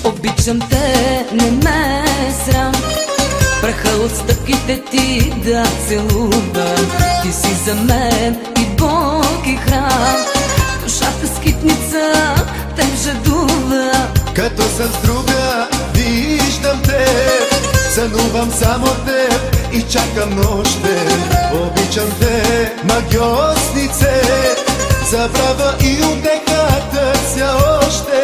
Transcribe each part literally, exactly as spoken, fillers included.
Обичам те, не ме е срам, праха от стъпките ти да целувам. Ти си за мен и Бог и храм, душата скитница те жадува. Като съм с друга, виждам те, сънувам само теб и чакам нощем. Обичам те, магиоснице, забрава и утеха търся още.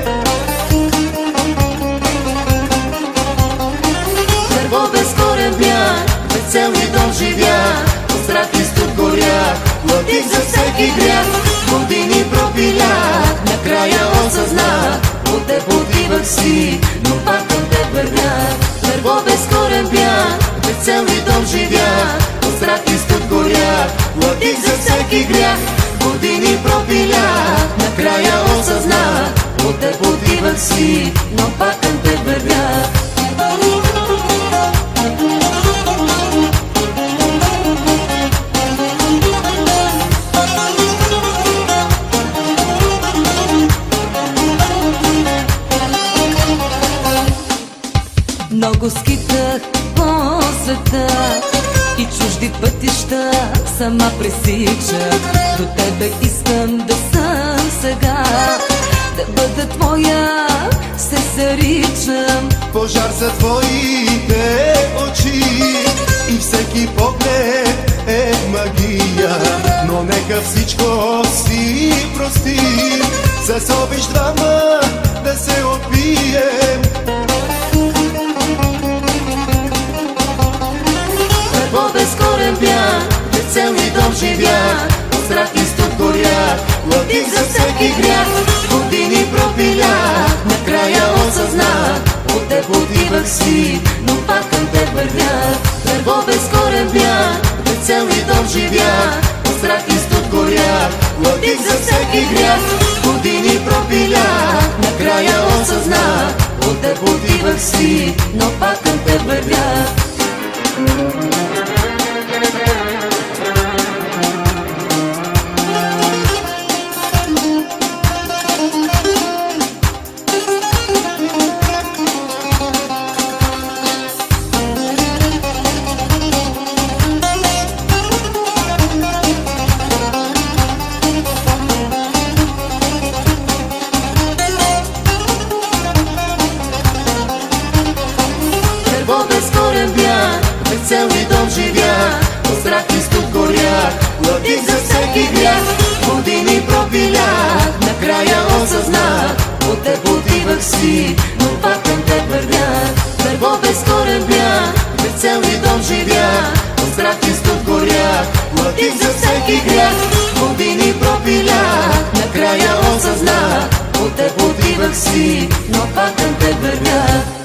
Дърво без корен бях, без цел и дом живях, от страх и студ горях, платих за всеки грях. Години пропилях, накрая осъзнах, от теб отивах си, но пак към теб върнах. Дърво без корен бях, без цел и дом живях, от страх и студ горях, платих за всеки грях. Години пропилях, накрая осъзнах, от теб отивах си, но пак към теб върнах. Много скитах по света и чужди пътища сама пресичах. До тебе искам да съм сега, да бъда твоя, се заричам. Пожар са твоите очи и всеки поглед е магия, но нека всичко си простим, с обич двама да се опием. Без корен бях, без цел и дом живях, от страх и студ горях, платих за всеки грях. Години пропилях, накрая осъзнах, от теб отивах си, но пак към теб върнах. Дърво без корен бях, без цел и дом живях, от страх и студ горях, платих за всеки грях. Години пропилях, накрая осъзнах, от теб отивах си, но пак към теб върнах. Без цел и дом живях, от страх и студ горях, платих за всеки грях. Години пропилях, накрая осъзнах, от теб отивах си, но пак към теб върнах. Дърво без корен бях, без цел и дом живях, от страх и студ горях, платих за всеки грях. Години пропилях, накрая осъзнах, от теб отивах си, но пак към теб върнах.